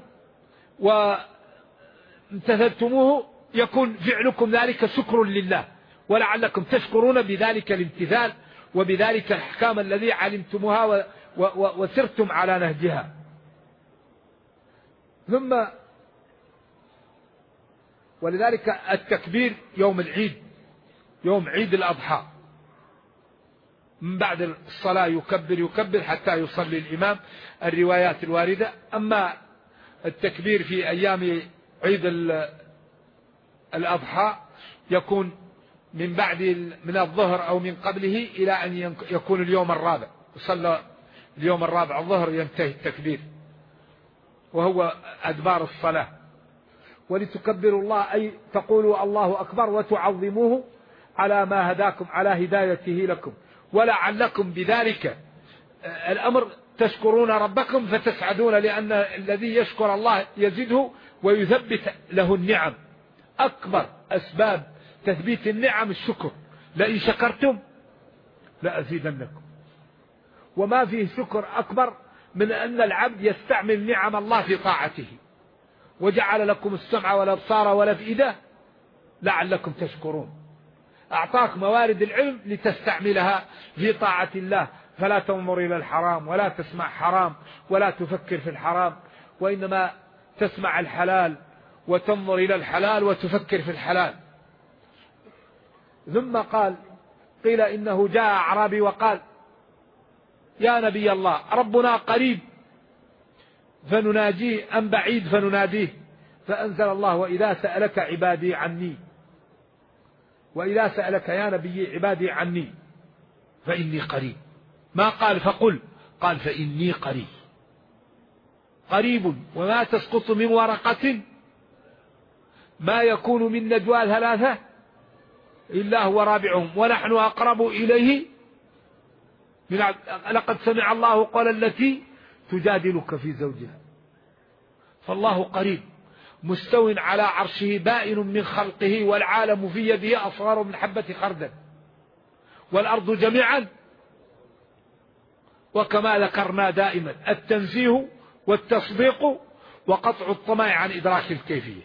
B: وامتثلتموه يكون فعلكم ذلك شكر لله، ولعلكم تشكرون بذلك الامتثال وبذلك الأحكام الذي علمتموها وسرتم على نهجها. ثم ولذلك التكبير يوم العيد، يوم عيد الأضحى، من بعد الصلاة يكبر حتى يصلي الإمام، الروايات الواردة. أما التكبير في أيام عيد الأضحى يكون من بعد من الظهر أو من قبله إلى أن يكون اليوم الرابع، يصلى اليوم الرابع الظهر ينتهي التكبير، وهو أدبار الصلاة. ولتكبروا الله أي تقولوا الله أكبر وتعظموه على ما هداكم، على هدايته لكم، ولعلكم بذلك الأمر تشكرون ربكم فتسعدون، لأن الذي يشكر الله يزيده ويثبت له النعم. أكبر أسباب تثبيت النعم الشكر، لئن شكرتم لأزيدنكم. وما فيه شكر أكبر من أن العبد يستعمل نعم الله في طاعته، وجعل لكم السمع والأبصار والأفئدة لعلكم تشكرون. أعطاك موارد العلم لتستعملها في طاعة الله، فلا تنظر إلى الحرام ولا تسمع حرام ولا تفكر في الحرام، وإنما تسمع الحلال وتنظر إلى الحلال وتفكر في الحلال. ثم قيل إنه جاء أعرابي وقال يا نبي الله ربنا قريب فنناجيه أم بعيد فنناديه؟ فأنزل الله وإذا سألك عبادي عني، وإذا سألك يا نبي عبادي عني فإني قريب. ما قال فقل، قال فإني قريب. قريب وما تسقط من ورقة ما يكون من نجوى ثلاثة إلا هو رابعهم ونحن أقرب إليه لقد سمع الله قول التي تجادلك في زوجها. فالله قريب مستو على عرشه بائن من خلقه، والعالم في يده أصغر من حبة خردل، والأرض جميعا. وكما ذكرنا دائما التنزيه والتصديق وقطع الطمع عن إدراك الكيفية.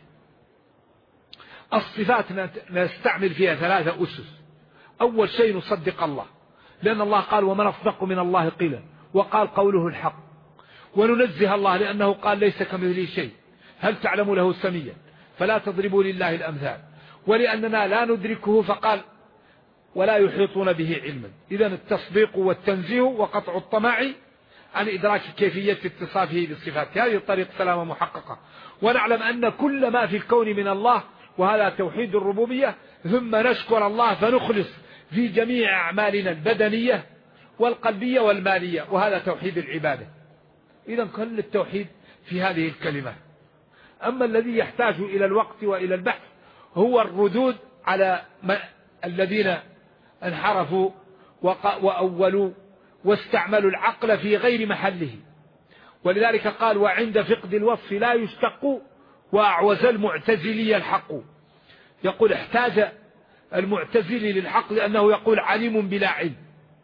B: الصفات نستعمل فيها 3 أسس. أول شيء نصدق الله، لأن الله قال ومن أصدق من الله قيلا، وقال قوله الحق. وننزه الله لأنه قال ليس كمثله شيء، هل تعلم له سميا، فلا تضربوا لله الأمثال. ولأننا لا ندركه فقال ولا يحيطون به علما. إذن التصديق والتنزيه وقطع الطمع عن إدراك كيفية اتصافه بالصفات، هذه الطريق سلامة محققة. ونعلم أن كل ما في الكون من الله، وهذا توحيد الربوبية. ثم نشكر الله فنخلص في جميع أعمالنا البدنية والقلبية والمالية، وهذا توحيد العبادة. إذن كل التوحيد في هذه الكلمات. أما الذي يحتاج إلى الوقت وإلى البحث هو الردود على الذين انحرفوا وأولوا واستعملوا العقل في غير محله. ولذلك قال وعند فقد الوصف لا يشتق، وأعوز المعتزلي الحق. يقول احتاج المعتزلي للحق لأنه يقول عليم بلا علم.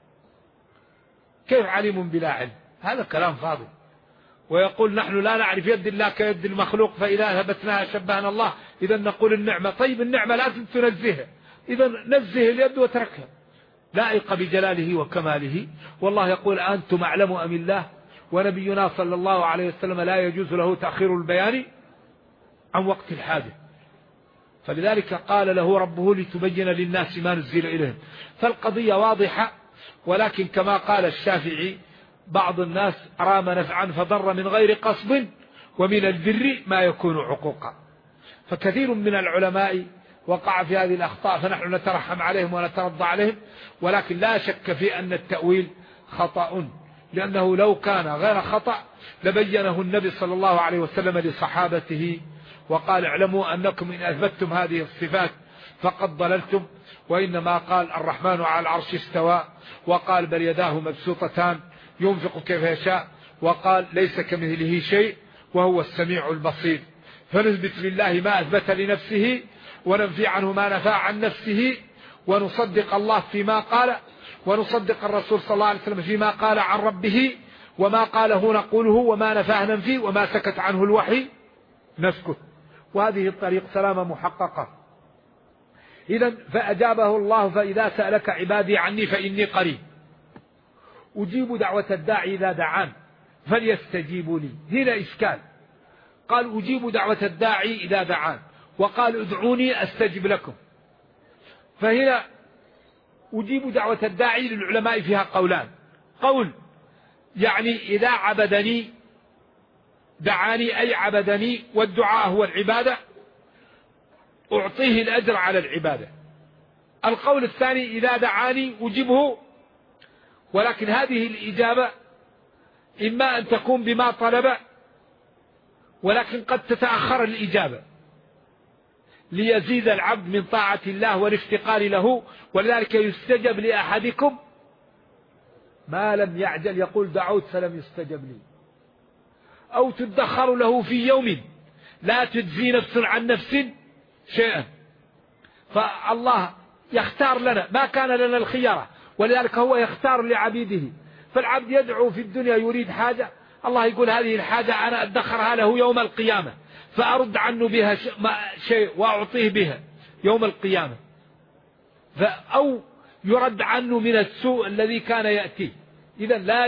B: كيف عليم بلا علم؟ هذا كلام فاضي. ويقول نحن لا نعرف يد الله كيد المخلوق، فإذا ثبتناها شبهنا الله. إذا نقول النعمة، طيب النعمة لازم تنزهها، إذا نزه اليد وتركها لائق بجلاله وكماله. والله يقول أنتم أعلم أم الله؟ ونبينا صلى الله عليه وسلم لا يجوز له تأخير البيان عن وقت الحاجة. فلذلك قال له ربه لتبين للناس ما نزل إليهم. فالقضية واضحة، ولكن كما قال الشافعي بعض الناس رام نفعا فضر من غير قصد ومن البر ما يكون عقوقا. فكثير من العلماء وقع في هذه الأخطاء، فنحن نترحم عليهم ونترضى عليهم، ولكن لا شك في أن التأويل خطأ، لأنه لو كان غير خطأ لبينه النبي صلى الله عليه وسلم لصحابته وقال اعلموا أنكم إن أثبتتم هذه الصفات فقد ضللتم، وإنما قال الرحمن على العرش استوى، وقال بل يداه مبسوطتان ينفق كيف يشاء، وقال ليس كمثله شيء وهو السميع البصير. فنثبت لله ما أثبت لنفسه وننفي عنه ما نفى عن نفسه، ونصدق الله فيما قال، ونصدق الرسول صلى الله عليه وسلم فيما قال عن ربه، وما قاله نقوله، وما نفاه ننفي، وما سكت عنه الوحي نسكت. وهذه الطريق سلامة محققة. إذن فأجابه الله فإذا سألك عبادي عني فإني قريب أجيب دعوة الداعي إذا دعان فليستجيبوا لي. هنا إشكال، قال أجيب دعوة الداعي إذا دعان، وقال ادعوني أستجب لكم. فهنا أجيب دعوة الداعي للعلماء فيها قولان، قول يعني إذا عبدني دعاني أي عبدني، والدعاء هو العبادة، أعطيه الأجر على العبادة. القول الثاني إذا دعاني أجيبه، ولكن هذه الإجابة إما أن تكون بما طلب، ولكن قد تتأخر الإجابة ليزيد العبد من طاعة الله والافتقار له، ولذلك يستجب لأحدكم ما لم يعجل، يقول دعوت فلم يستجب لي، أو تدخر له في يوم لا تجزي نفس عن نفس شيئا. فالله يختار لنا، ما كان لنا الخيارة، ولذلك هو يختار لعبيده. فالعبد يدعو في الدنيا يريد حاجة، الله يقول هذه الحاجة أنا أدخرها له يوم القيامة، فأرد عنه بها شيء وأعطيه بها يوم القيامة، أو يرد عنه من السوء الذي كان يأتيه. إذا لا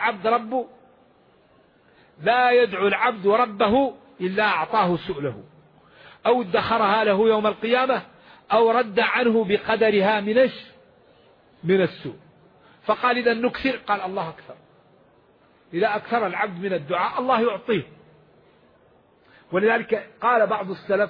B: يدعو العبد ربه إلا أعطاه سؤله، أو ادخرها له يوم القيامة، أو رد عنه بقدرها من السوء. فقال إذا نكثر، قال الله أكثر. إذا أكثر العبد من الدعاء الله يعطيه. ولذلك قال بعض السلف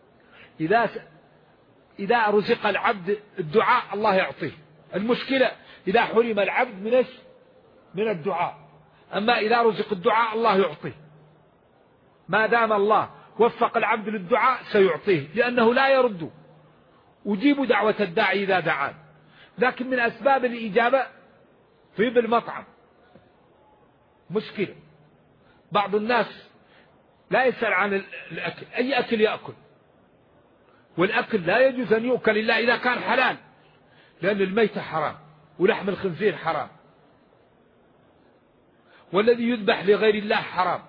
B: إذا رزق العبد الدعاء الله يعطيه. المشكلة إذا حرم العبد من الدعاء، أما إذا رزق الدعاء الله يعطيه. ما دام الله وفق العبد للدعاء سيعطيه، لأنه لا يرد. أجيب دعوة الداعي إذا دعان. لكن من أسباب الإجابة طيب المطعم. مشكلة بعض الناس لا يسأل عن الأكل، أي أكل يأكل، والأكل لا يجوز أن يؤكل إلا إذا كان حلال، لأن الميتة حرام ولحم الخنزير حرام، والذي يذبح لغير الله حرام،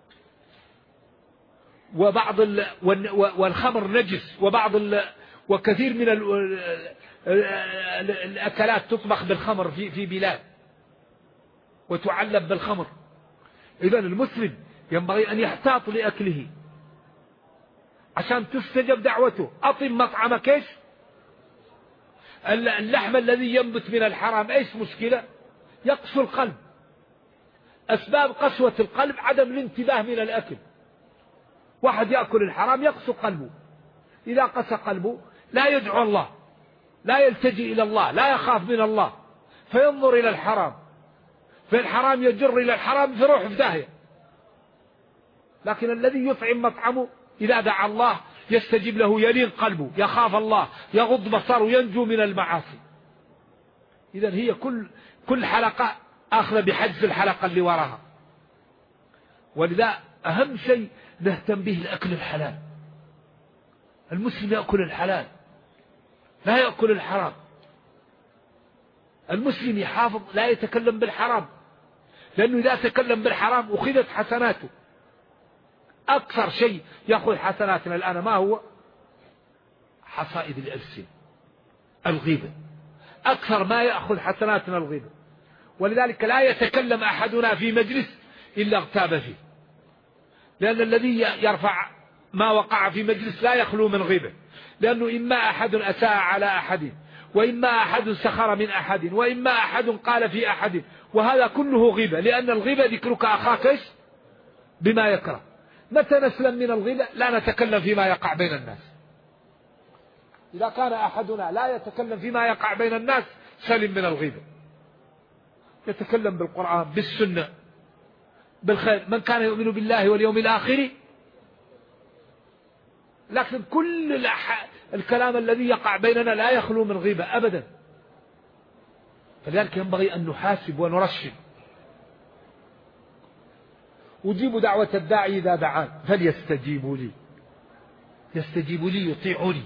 B: والخمر نجس، وكثير من الأكلات تطبخ بالخمر في بلاد وتعلب بالخمر. إذن المسلم ينبغي أن يحتاط لأكله عشان تستجب دعوته. أطم مطعمك إيش؟ اللحم الذي ينبت من الحرام إيش مشكلة؟ يقسو القلب. أسباب قسوة القلب عدم الانتباه من الأكل. واحد يأكل الحرام يقسو قلبه، إذا قسى قلبه لا يدعو الله، لا يلتجئ إلى الله، لا يخاف من الله، فينظر إلى الحرام، فالحرام يجر إلى الحرام فيروح في داهية. لكن الذي يطعم مطعمه إذا دعا الله يستجيب له، يلين قلبه، يخاف الله، يغض بصره، ينجو من المعاصي. إذن هي كل حلقة أخذ بحجز الحلقة اللي وراها. ولذا أهم شيء نهتم به الأكل الحلال. المسلم يأكل الحلال لا يأكل الحرام. المسلم يحافظ لا يتكلم بالحرام، لأنه إذا تكلم بالحرام أخذت حسناته. أكثر شيء يأخذ حسناتنا الآن ما هو؟ حصائد الألسن، الغيبة. أكثر ما يأخذ حسناتنا الغيبة. ولذلك لا يتكلم أحدنا في مجلس إلا اغتاب فيه، لأن الذي يرفع ما وقع في مجلس لا يخلو من غيبة، لأنه إما أحد أساء على أحد، وإما أحد سخر من أحد، وإما أحد قال في أحد، وهذا كله غيبة، لأن الغيبة ذكرك أخاك بما يكره. متى نسلم من الغيبة؟ لا نتكلم فيما يقع بين الناس. إذا كان أحدنا لا يتكلم فيما يقع بين الناس سلم من الغيبة، يتكلم بالقرآن بالسنة بالخير. من كان يؤمن بالله واليوم الآخر. لكن كل الكلام الذي يقع بيننا لا يخلو من غيبة أبدا. فلذلك ينبغي أن نحاسب ونرشد. أجيب دعوة الداعي إذا دعان فليستجيبوا لي. يستجيبوا لي يطيعوني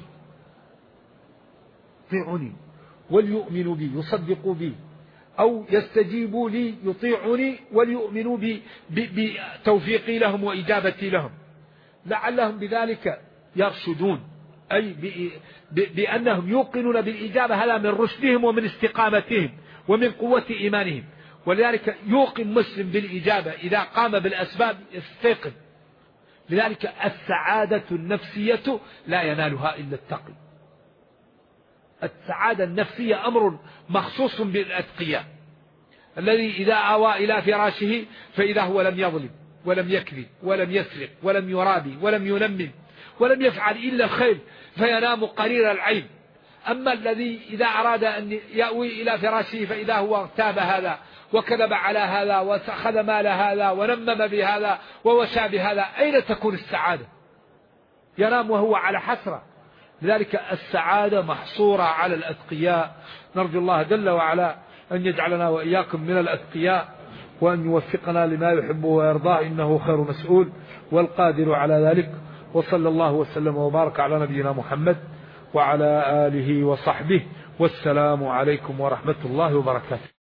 B: وليؤمنوا بي يصدقوا بي، أو يستجيبوا لي يطيعوني وليؤمنوا بي بتوفيقي لهم وإجابتي لهم لعلهم بذلك يرشدون، أي بأنهم يوقنون بالإجابة. هذا من رشدهم ومن استقامتهم ومن قوة إيمانهم. ولذلك يوقن مسلم بالإجابة إذا قام بالأسباب يستيقن. لذلك السعادة النفسية لا ينالها إلا التقي. السعادة النفسية أمر مخصوص بالأتقياء، الذي إذا آوى إلى فراشه فإذا هو لم يظلم ولم يكذب ولم يسرق ولم يرابي ولم ينمم ولم يفعل إلا الخير فينام قرير العين. أما الذي إذا أراد أن يأوي إلى فراشه فإذا هو اغتاب هذا وكذب على هذا وأخذ مال هذا ونمم بهذا ووشى بهذا، أين تكون السعادة؟ ينام وهو على حسرة. لذلك السعادة محصورة على الأتقياء. نرجو الله جل وعلا أن يجعلنا وإياكم من الأتقياء، وأن يوفقنا لما يحبه ويرضاه، إنه خير مسؤول والقادر على ذلك. وصلى الله وسلم وبارك على نبينا محمد وعلى آله وصحبه، والسلام عليكم ورحمة الله وبركاته.